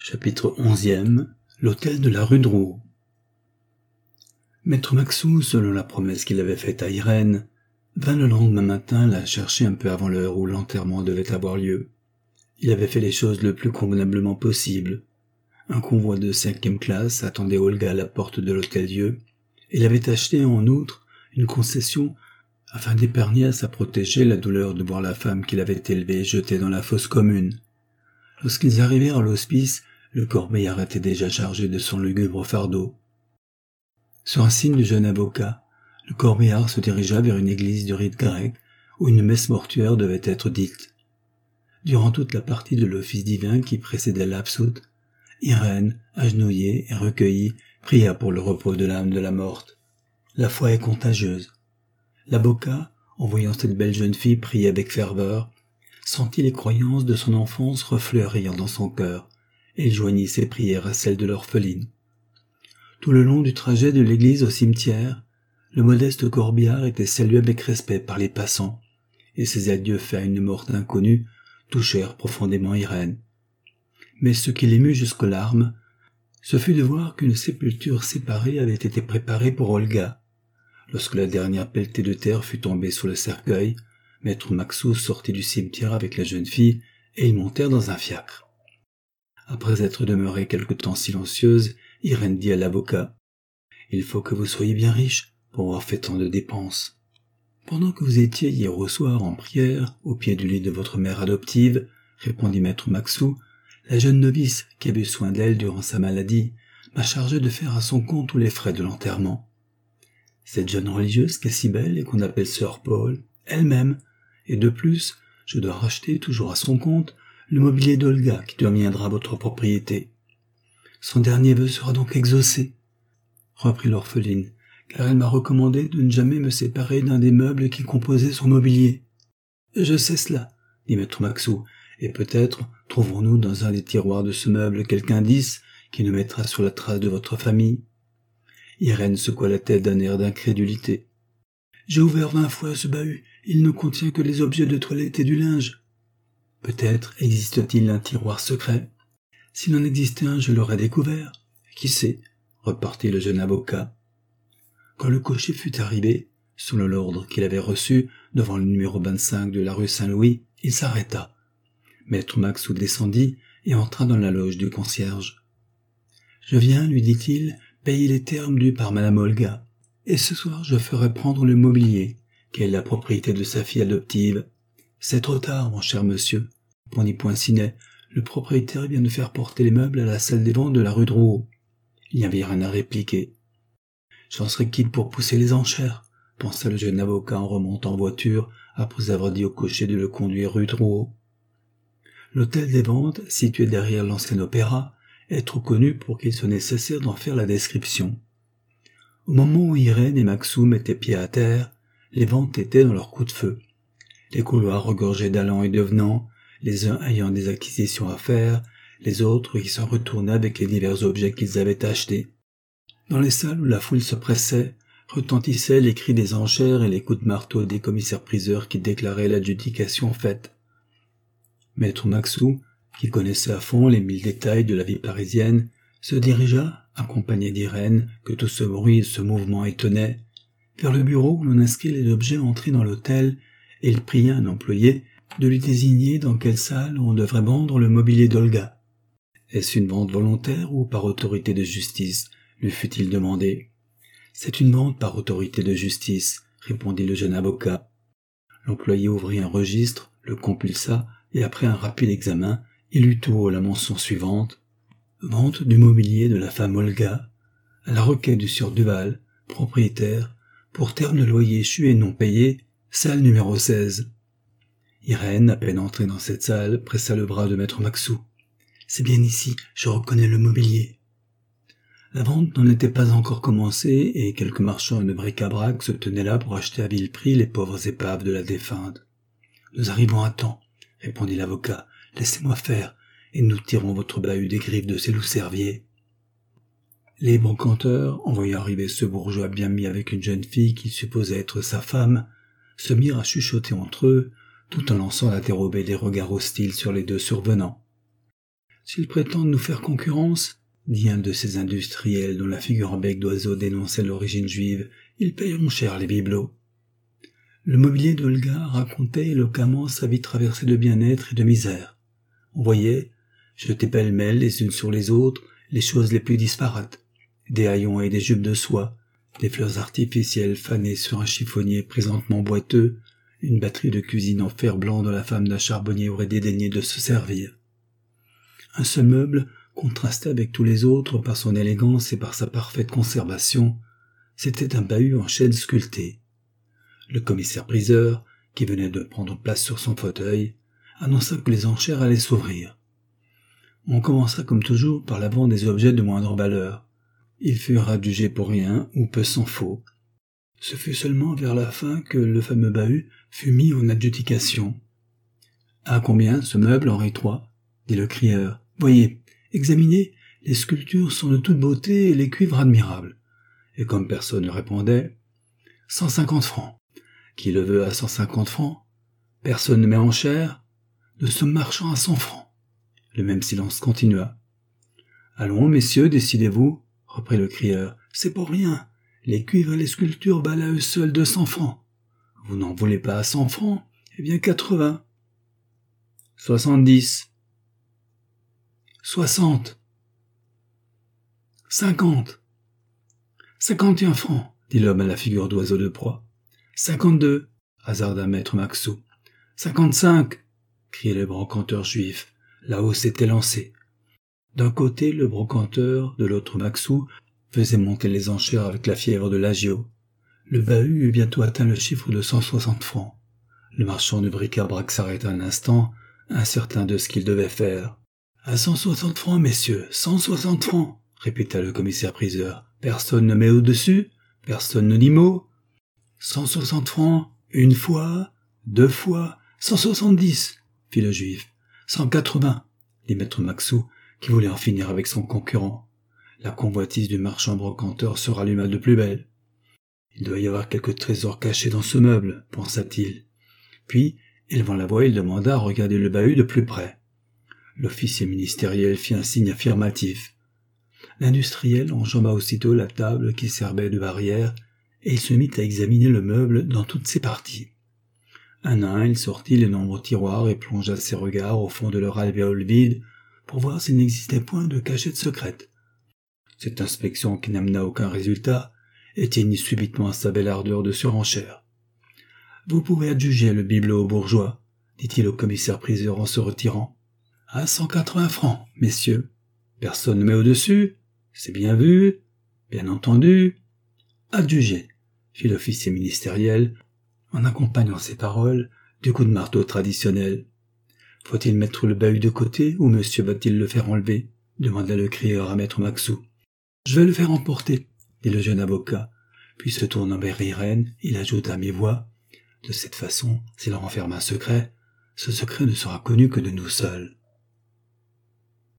Chapitre 11e. L'hôtel de la rue Drouot. Maître Maxou, selon la promesse qu'il avait faite à Irène, vint le lendemain matin la chercher un peu avant l'heure où l'enterrement devait avoir lieu. Il avait fait les choses le plus convenablement possible. Un convoi de 5e classe attendait Olga à la porte de l'hôtel-Dieu, et il avait acheté en outre une concession afin d'épargner à sa protégée la douleur de voir la femme qu'il avait élevée jetée dans la fosse commune. Lorsqu'ils arrivèrent à l'hospice, le corbillard était déjà chargé de son lugubre fardeau. Sur un signe du jeune avocat, le corbillard se dirigea vers une église du rite grec où une messe mortuaire devait être dite. Durant toute la partie de l'office divin qui précédait l'absout, Irène, agenouillée et recueillie, pria pour le repos de l'âme de la morte. La foi est contagieuse. L'avocat, en voyant cette belle jeune fille prier avec ferveur, sentit les croyances de son enfance refleurir dans son cœur, et il joignit ses prières à celles de l'orpheline. Tout le long du trajet de l'église au cimetière, le modeste corbillard était salué avec respect par les passants, et ses adieux faits à une morte inconnue touchèrent profondément Irène. Mais ce qui l'émut jusqu'aux larmes, ce fut de voir qu'une sépulture séparée avait été préparée pour Olga. Lorsque la dernière pelletée de terre fut tombée sur le cercueil, Maître Maxou sortit du cimetière avec la jeune fille et ils montèrent dans un fiacre. Après être demeurée quelque temps silencieuse, Irène dit à l'avocat « Il faut que vous soyez bien riche pour avoir fait tant de dépenses. Pendant que vous étiez hier au soir en prière, au pied du lit de votre mère adoptive, répondit Maître Maxou, la jeune novice qui avait eu soin d'elle durant sa maladie m'a chargé de faire à son compte tous les frais de l'enterrement. Cette jeune religieuse qui est si belle et qu'on appelle Sœur Paul, elle-même, et de plus, je dois racheter toujours à son compte le mobilier d'Olga qui deviendra votre propriété. Son dernier vœu sera donc exaucé, reprit l'orpheline, car elle m'a recommandé de ne jamais me séparer d'un des meubles qui composaient son mobilier. Je sais cela, dit Maître Maxou, et peut-être trouverons-nous dans un des tiroirs de ce meuble quelque indice qui nous mettra sur la trace de votre famille. Irène secoua la tête d'un air d'incrédulité. J'ai ouvert 20 fois ce bahut, il ne contient que les objets de toilette et du linge. Peut-être existe-t-il un tiroir secret. S'il en existait un, je l'aurais découvert. Qui sait, repartit le jeune avocat. Quand le cocher fut arrivé, selon l'ordre qu'il avait reçu, devant le numéro 25 de la rue Saint-Louis, il s'arrêta. Maître Maxou descendit et entra dans la loge du concierge. Je viens, lui dit-il, payer les termes dus par madame Olga, et ce soir je ferai prendre le mobilier, qui est la propriété de sa fille adoptive. C'est trop tard, mon cher monsieur, répondit Poincinet. Le propriétaire vient de faire porter les meubles à la salle des ventes de la rue Drouot. Il n'y avait rien à répliquer. J'en serais quitte pour pousser les enchères, pensa le jeune avocat en remontant en voiture, après avoir dit au cocher de le conduire rue Drouot. L'hôtel des ventes, situé derrière l'ancien opéra, est trop connu pour qu'il soit nécessaire d'en faire la description. Au moment où Irène et Maxou mettaient pied à terre, les ventes étaient dans leur coup de feu. Les couloirs regorgeaient d'allants et de venants, les uns ayant des acquisitions à faire, les autres qui s'en retournaient avec les divers objets qu'ils avaient achetés. Dans les salles où la foule se pressait, retentissaient les cris des enchères et les coups de marteau des commissaires-priseurs qui déclaraient l'adjudication faite. Maître Maxou, qui connaissait à fond les 1000 détails de la vie parisienne, se dirigea, accompagné d'Irène, que tout ce bruit et ce mouvement étonnaient, vers le bureau où l'on inscrit les objets entrés dans l'hôtel, et il pria un employé de lui désigner dans quelle salle on devrait vendre le mobilier d'Olga. Est-ce une vente volontaire ou par autorité de justice, lui fut-il demandé. C'est une vente par autorité de justice, répondit le jeune avocat. L'employé ouvrit un registre, le compulsa, et après un rapide examen, il eut tout haut la mention suivante. Vente du mobilier de la femme Olga, à la requête du sieur Duval, propriétaire, pour terme de loyer échu et non payé, salle numéro 16. Irène, à peine entrée dans cette salle, pressa le bras de maître Maxou. C'est bien ici, je reconnais le mobilier. La vente n'en était pas encore commencée et quelques marchands de bric-à-brac se tenaient là pour acheter à vil prix les pauvres épaves de la défunte. Nous arrivons à temps, répondit l'avocat. Laissez-moi faire, et nous tirons votre bahut des griffes de ces loups-cerviers. Les brocanteurs, en voyant arriver ce bourgeois bien mis avec une jeune fille qu'ils supposaient être sa femme, se mirent à chuchoter entre eux, tout en lançant à dérober des regards hostiles sur les deux survenants. S'ils prétendent nous faire concurrence, dit un de ces industriels dont la figure en bec d'oiseau dénonçait l'origine juive, ils payeront cher les bibelots. Le mobilier d'Olga racontait éloquemment sa vie traversée de bien-être et de misère. On voyait, jetés pêle-mêle les unes sur les autres, les choses les plus disparates. Des haillons et des jupes de soie, des fleurs artificielles fanées sur un chiffonnier présentement boiteux, une batterie de cuisine en fer blanc dont la femme d'un charbonnier aurait dédaigné de se servir. Un seul meuble contrastait avec tous les autres par son élégance et par sa parfaite conservation. C'était un bahut en chêne sculpté. Le commissaire-priseur, qui venait de prendre place sur son fauteuil, annonça que les enchères allaient s'ouvrir. On commença comme toujours par la vente des objets de moindre valeur. Ils furent adjugés pour rien ou peu s'en faut. Ce fut seulement vers la fin que le fameux bahut fut mis en adjudication. « À combien ce meuble, Henri III ?» dit le crieur. « Voyez, examinez, les sculptures sont de toute beauté et les cuivres admirables. » Et comme personne ne répondait, « 150 francs. Qui le veut à 150 francs? Personne ne met en chère. Nous sommes marchands à 100 francs. » Le même silence continua. « Allons, messieurs, décidez-vous, » reprit le crieur. « C'est pour rien. Les cuivres et les sculptures valent à eux seuls 200 francs. Vous n'en voulez pas à 100 francs? Eh bien 80. 70. 60. 50. 51 francs, dit l'homme à la figure d'oiseau de proie. 52, hasarda maître Maxou. 55, criait le brocanteur juif. La hausse était lancée. D'un côté, le brocanteur, de l'autre Maxou, faisait monter les enchères avec la fièvre de l'agio. Le bahut eut bientôt atteint le chiffre de 160 francs. Le marchand de bric-à-brac s'arrêta un instant, incertain de ce qu'il devait faire. « À 160 francs, messieurs, 160 francs !» répéta le commissaire-priseur. « Personne ne met au-dessus, personne ne dit mot. 160 francs, une fois, deux fois, 170, fit le juif. 180, dit maître Maxou, qui voulait en finir avec son concurrent. La convoitise du marchand brocanteur se ralluma de plus belle. Il doit y avoir quelque trésor caché dans ce meuble, pensa-t-il. Puis, élevant la voix, il demanda à regarder le bahut de plus près. L'officier ministériel fit un signe affirmatif. L'industriel enjamba aussitôt la table qui servait de barrière, et il se mit à examiner le meuble dans toutes ses parties. Un à un, il sortit les nombreux tiroirs et plongea ses regards au fond de leur alvéole vide pour voir s'il n'existait point de cachette secrète. Cette inspection qui n'amena aucun résultat éteignit subitement sa belle ardeur de surenchère. « Vous pouvez adjuger le bibelot aux bourgeois, » dit-il au commissaire-priseur en se retirant. « À 180 francs, messieurs. Personne ne met au-dessus. C'est bien vu, bien entendu. » Adjugé, fit l'officier ministériel, en accompagnant ces paroles du coup de marteau traditionnel. « Faut-il mettre le bahut de côté ou monsieur va-t-il le faire enlever ?» demanda le crieur à maître Maxou. « Je vais le faire emporter, » dit le jeune avocat, puis se tournant vers Irène, il ajouta à mi-voix. « De cette façon, s'il renferme un secret, ce secret ne sera connu que de nous seuls. »